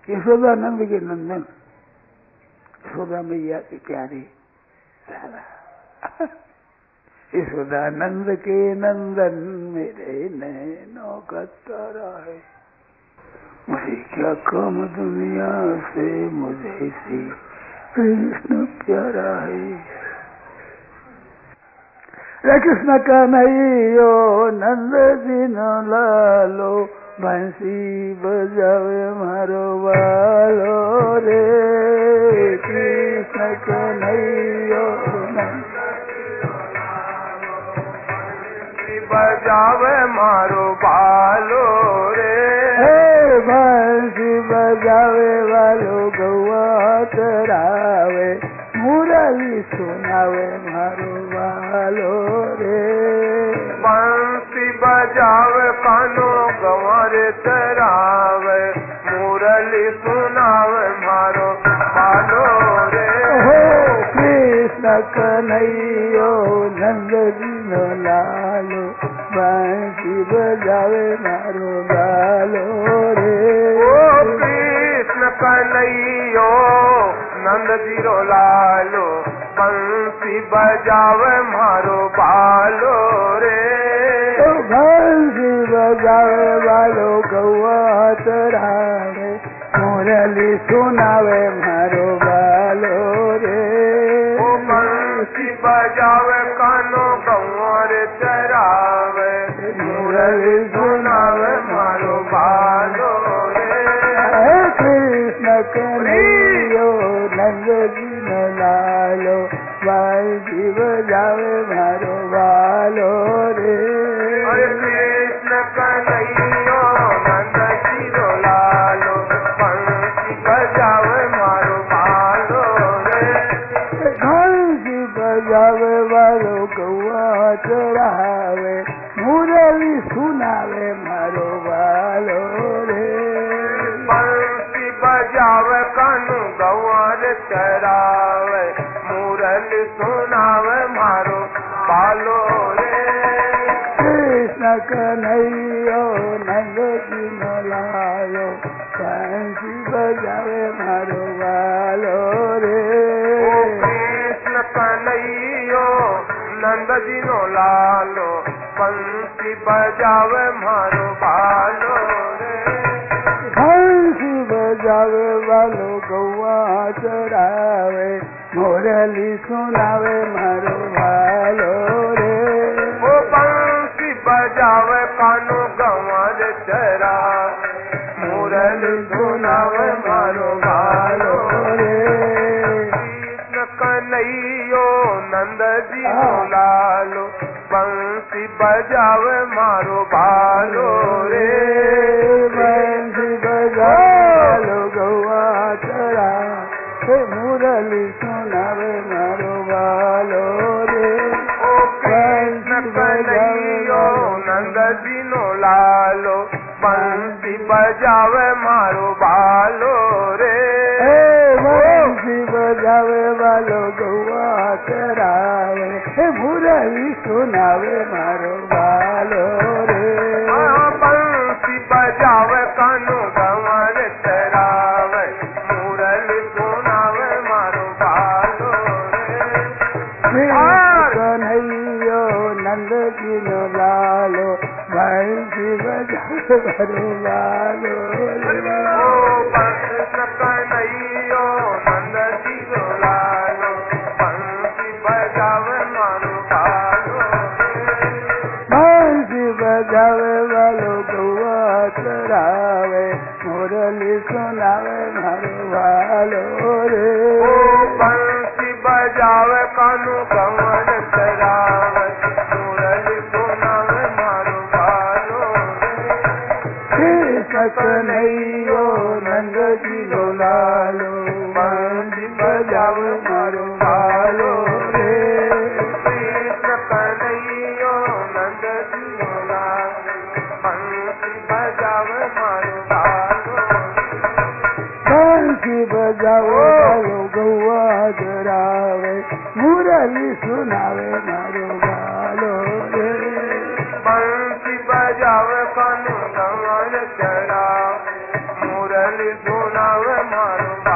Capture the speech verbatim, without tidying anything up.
यशोदानंद के नंदन, यशोदा मैया के प्यारे यशोदानंद के नंदन मेरे नैनों का तारा है। मुझे क्या काम दुनिया से, मुझे सी कृष्ण प्यारा है। रे कृष्ण कन्हैया नंद जी न लालो, बंसी बजावे मारो वालो रे। कृष्ण कन्हैया बजावे मारो बालो रे। बंसी बजावे वालो गौआ चरावे, मुरली सुनावे मारो बालो रे। बंसी बजावे कानो गंवर चरावे, मुरली सुनावे मारो बालो रे। कृष्ण कन्हैया नंद जी न लालो, बंसी बजावे मारो बालो रे। कृष्ण कन्हैया नंद जी रो लालो, बंसी बजावे मारो बालो रे। बंसी बजावे वालो गौआ चरावे, मुरली सुनावे मारो बालो रे। बंसी बजावे कानो गंवर चरावे, मुरली सुनावे मारो बालो रे। कृष्ण कन्हैया नंद जी न लालो, बंसी बजावे मारो बालो रे। कृष्ण कन्हैया नंद जी रो लालो, बंसी बजावे मारो बालो रे। बंसी बजावे वालो गौआ चरावे, मुरली सुनावे मारो बालो रे। बंसी बजावे कानू गंवर चरावे, मुरली सुनावे मारो बालो रे। कृष्ण कन्हैया नंद जी न लालो, बंसी बजावे मारो बालो रे। कृष्ण कन्हैया नंद जी नो लालो, बंसी बजावे मारो बालो रे। बंसी बजावे वालो गौआ चरावे, मुरली सुनावे मारो बालो रे। वो बंसी बजावे कानो गंवर चरा, मुरली सुनावे मारो बालो रे। कृष्ण कन्हैया नंद जी नो लालो, बंसी बजावे मारो बालो रे। बंसी बजालो गौआ चरावे, मुरली सुनावे मारो बालो रे। कृष्ण कन्हैया नंद जी नो लालो, बंसी बजावे मारो बालो रे। बंसी बजावे वालो गौआ चरावे, मुरली सुनावे मारो बालो रे। बंसी बजावे कानो गंवर चरावे, मुरली सुनावे मारो बालो रे। कन्हैया नंद जी न लालो, बंसी बजावे मारो बालो रे। कृष्ण कन्हैया नंद जी नो लालो, बंसी बजावे मारो बालो रे। बंसी बजावे वालो गौआ चरावे, मुरली सुनावे मारो बालो रे। बंसी बजावे कानू गंवर चरावे, मुरली सुनावे मारो बालो रे। कृष्ण कन्हैया नंद जी नो लालो, बंसी बजावे मारो बालो रे। कृष्ण कन्हैया नंद जी नो लालो, बंसी बजावे मारो बालो रे। बंसी बजावे वालो गौआ चरावे, मुरली सुनावे मारो बालो रे। बंसी बजावे कानू गंवर चरावे, मुरली सुनाव मारो